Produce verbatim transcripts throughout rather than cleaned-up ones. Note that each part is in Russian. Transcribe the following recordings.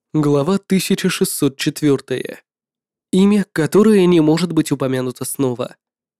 Глава тысяча шестьсот четыре. Имя, которое не может быть упомянуто снова.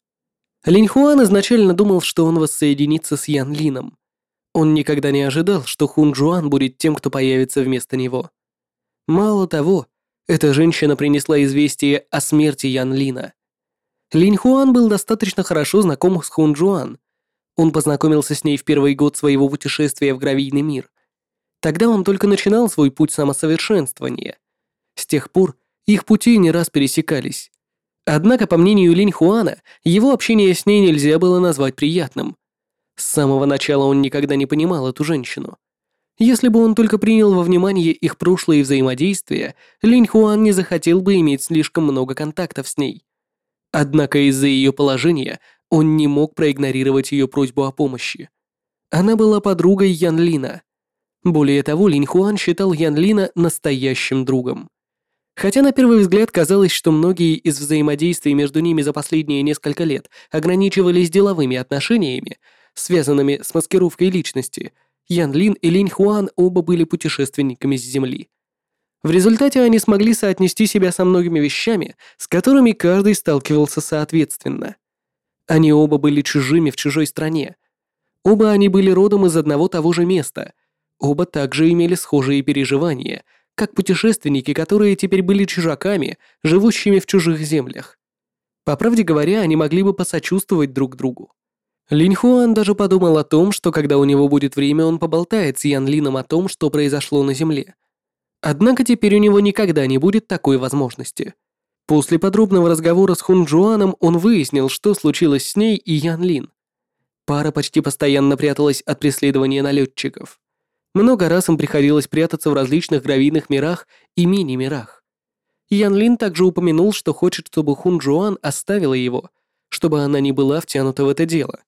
Линь Хуан изначально думал, что он воссоединится с Ян Лином. Он никогда не ожидал, что Хун Джуан будет тем, кто появится вместо него. Мало того, эта женщина принесла известие о смерти Ян Лина. Линь Хуан был достаточно хорошо знаком с Хун Джуан. Он познакомился с ней в первый год своего путешествия в Гравийный мир. Тогда он только начинал свой путь самосовершенствования. С тех пор их пути не раз пересекались. Однако, по мнению Линь Хуана, его общение с ней нельзя было назвать приятным. С самого начала он никогда не понимал эту женщину. Если бы он только принял во внимание их прошлые взаимодействия, Линь Хуан не захотел бы иметь слишком много контактов с ней. Однако из-за ее положения он не мог проигнорировать ее просьбу о помощи. Она была подругой Ян Лина. Более того, Линь Хуан считал Ян Лина настоящим другом. Хотя на первый взгляд казалось, что многие из взаимодействий между ними за последние несколько лет ограничивались деловыми отношениями, связанными с маскировкой личности, Ян Лин и Линь Хуан оба были путешественниками с Земли. В результате они смогли соотнести себя со многими вещами, с которыми каждый сталкивался соответственно. Они оба были чужими в чужой стране. Оба они были родом из одного того же места. Оба также имели схожие переживания, как путешественники, которые теперь были чужаками, живущими в чужих землях. По правде говоря, они могли бы посочувствовать друг другу. Линь Хуан даже подумал о том, что когда у него будет время, он поболтает с Ян Лином о том, что произошло на Земле. Однако теперь у него никогда не будет такой возможности. После подробного разговора с Хун Джуаном он выяснил, что случилось с ней и Ян Лин. Пара почти постоянно пряталась от преследования налетчиков. Много раз им приходилось прятаться в различных гравийных мирах и мини-мирах. Ян Лин также упомянул, что хочет, чтобы Хун Джуан оставила его, чтобы она не была втянута в это дело.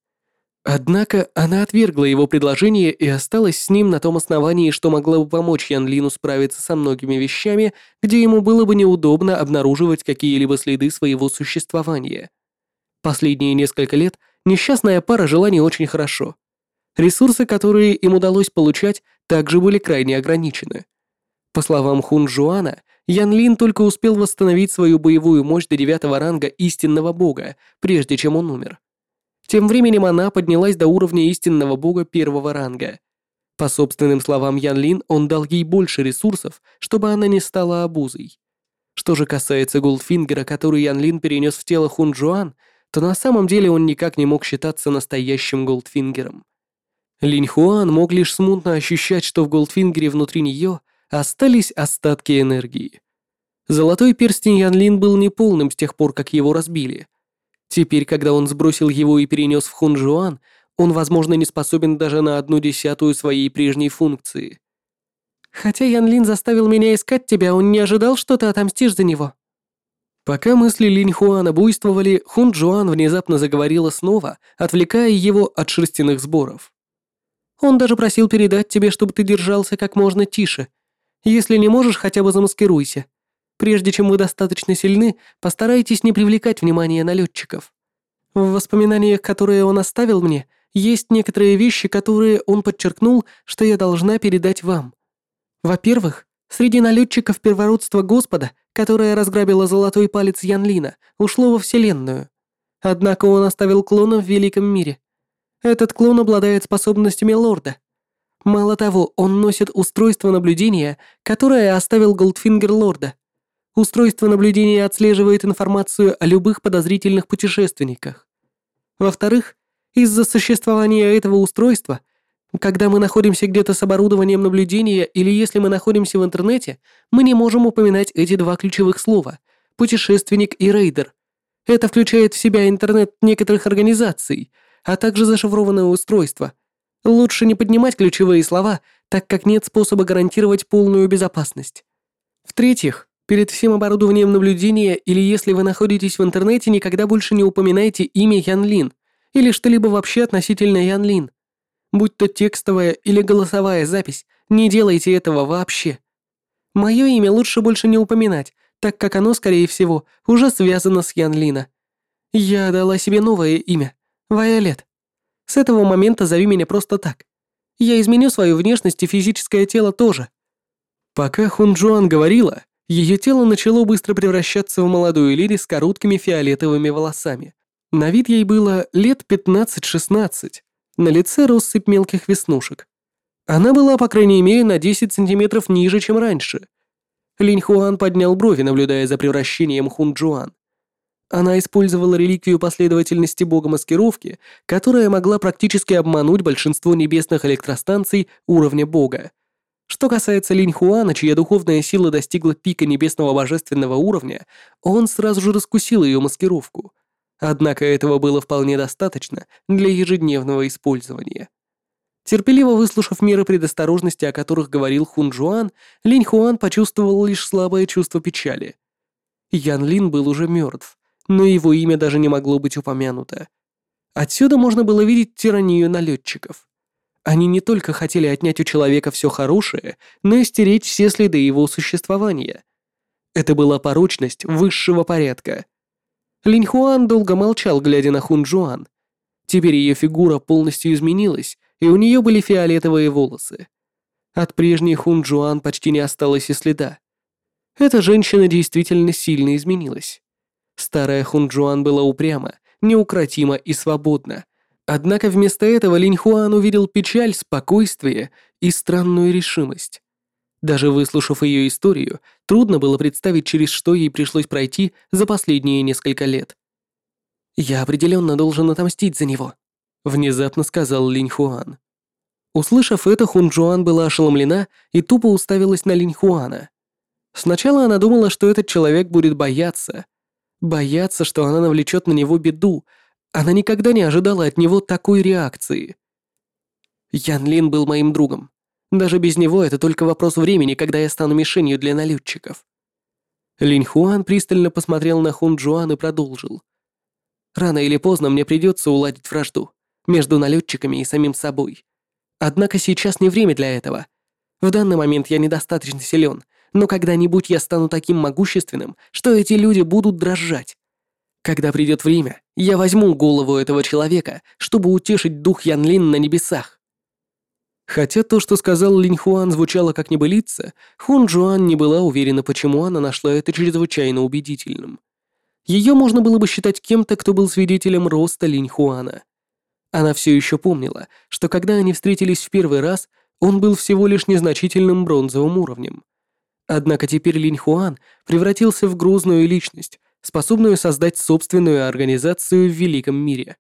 Однако она отвергла его предложение и осталась с ним на том основании, что могла бы помочь Ян Лину справиться со многими вещами, где ему было бы неудобно обнаруживать какие-либо следы своего существования. Последние несколько лет несчастная пара жила не очень хорошо. Ресурсы, которые им удалось получать, также были крайне ограничены. По словам Хун Джуана, Ян Лин только успел восстановить свою боевую мощь до девятого ранга истинного бога, прежде чем он умер. Тем временем она поднялась до уровня истинного бога первого ранга. По собственным словам Ян Лин, он дал ей больше ресурсов, чтобы она не стала обузой. Что же касается Голдфингера, который Ян Лин перенес в тело Хун Джуан, то на самом деле он никак не мог считаться настоящим Голдфингером. Линь Хуан мог лишь смутно ощущать, что в Голдфингере внутри нее остались остатки энергии. Золотой перстень Ян Лин был неполным с тех пор, как его разбили. Теперь, когда он сбросил его и перенес в Хун Джуан, он, возможно, не способен даже на одну десятую своей прежней функции. Хотя Ян Лин заставил меня искать тебя, он не ожидал, что ты отомстишь за него. Пока мысли Линь Хуана буйствовали, Хун Джуан внезапно заговорила снова, отвлекая его от шерстяных сборов. Он даже просил передать тебе, чтобы ты держался как можно тише. Если не можешь, хотя бы замаскируйся. Прежде чем вы достаточно сильны, постарайтесь не привлекать внимания налетчиков. В воспоминаниях, которые он оставил мне, есть некоторые вещи, которые он подчеркнул, что я должна передать вам. Во-первых, среди налетчиков первородство Господа, которое разграбило золотой палец Ян Лина, ушло во Вселенную. Однако он оставил клона в Великом мире. Этот клон обладает способностями лорда. Мало того, он носит устройство наблюдения, которое оставил Голдфингер лорда. Устройство наблюдения отслеживает информацию о любых подозрительных путешественниках. Во-вторых, из-за существования этого устройства, когда мы находимся где-то с оборудованием наблюдения или если мы находимся в интернете, мы не можем упоминать эти два ключевых слова – путешественник и рейдер. Это включает в себя интернет некоторых организаций, а также зашифрованное устройство. Лучше не поднимать ключевые слова, так как нет способа гарантировать полную безопасность. В-третьих, перед всем оборудованием наблюдения или если вы находитесь в интернете, никогда больше не упоминайте имя Ян Лин или что-либо вообще относительно Ян Лин. Будь то текстовая или голосовая запись, не делайте этого вообще. Мое имя лучше больше не упоминать, так как оно, скорее всего, уже связано с Ян Лина. Я дала себе новое имя — Вайолет. С этого момента зови меня просто так. Я изменю свою внешность и физическое тело тоже. Пока Хунджуан говорила, ее тело начало быстро превращаться в молодую леди с короткими фиолетовыми волосами. На вид ей было лет пятнадцать-шестнадцать, на лице россыпь мелких веснушек. Она была, по крайней мере, на десять сантиметров ниже, чем раньше. Линь Хуан поднял брови, наблюдая за превращением Хунджуан. Она использовала реликвию последовательности бога маскировки, которая могла практически обмануть большинство небесных электростанций уровня бога. Что касается Линь Хуана, чья духовная сила достигла пика небесного божественного уровня, он сразу же раскусил ее маскировку. Однако этого было вполне достаточно для ежедневного использования. Терпеливо выслушав меры предосторожности, о которых говорил Хунджуан, Линь Хуан почувствовал лишь слабое чувство печали. Ян Лин был уже мертв, но его имя даже не могло быть упомянуто. Отсюда можно было видеть тиранию налетчиков. Они не только хотели отнять у человека все хорошее, но и стереть все следы его существования. Это была порочность высшего порядка. Линь Хуан долго молчал, глядя на Хунджуан. Теперь ее фигура полностью изменилась, и у нее были фиолетовые волосы. От прежней Хунджуан почти не осталось и следа. Эта женщина действительно сильно изменилась. Старая Хунджуан была упряма, неукротима и свободна. Однако вместо этого Линь Хуан увидел печаль, спокойствие и странную решимость. Даже выслушав ее историю, трудно было представить, через что ей пришлось пройти за последние несколько лет. «Я определенно должен отомстить за него», — внезапно сказал Линь Хуан. Услышав это, Хунджуан была ошеломлена и тупо уставилась на Линь Хуана. Сначала она думала, что этот человек будет бояться. Бояться, что она навлечет на него беду. Она никогда не ожидала от него такой реакции. Ян Лин был моим другом. Даже без него это только вопрос времени, когда я стану мишенью для налетчиков. Линь Хуан пристально посмотрел на Хунджуан и продолжил. Рано или поздно мне придется уладить вражду между налетчиками и самим собой. Однако сейчас не время для этого. В данный момент я недостаточно силен, но когда-нибудь я стану таким могущественным, что эти люди будут дрожать. Когда придет время, я возьму голову этого человека, чтобы утешить дух Ян Лин на небесах. Хотя то, что сказал Линь Хуан, звучало как небылица, Хунджуан не была уверена, почему она нашла это чрезвычайно убедительным. Ее можно было бы считать кем-то, кто был свидетелем роста Линь Хуана. Она все еще помнила, что когда они встретились в первый раз, он был всего лишь незначительным бронзовым уровнем. Однако теперь Линь Хуан превратился в грозную личность, способную создать собственную организацию в великом мире.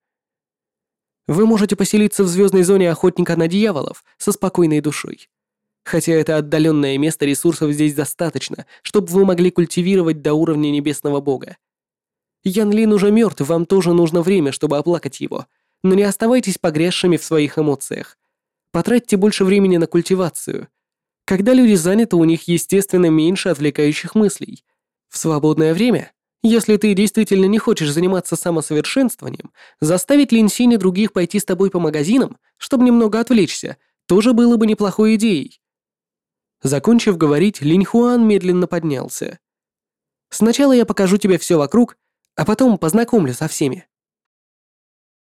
Вы можете поселиться в звездной зоне охотника на дьяволов со спокойной душой. Хотя это отдаленное место, ресурсов здесь достаточно, чтобы вы могли культивировать до уровня небесного бога. Ян Лин уже мертв, вам тоже нужно время, чтобы оплакать его, но не оставайтесь погрязшими в своих эмоциях. Потратьте больше времени на культивацию. Когда люди заняты, у них, естественно, меньше отвлекающих мыслей. В свободное время, если ты действительно не хочешь заниматься самосовершенствованием, заставить Лин Синь и других пойти с тобой по магазинам, чтобы немного отвлечься, тоже было бы неплохой идеей. Закончив говорить, Линь Хуан медленно поднялся. Сначала я покажу тебе все вокруг, а потом познакомлю со всеми.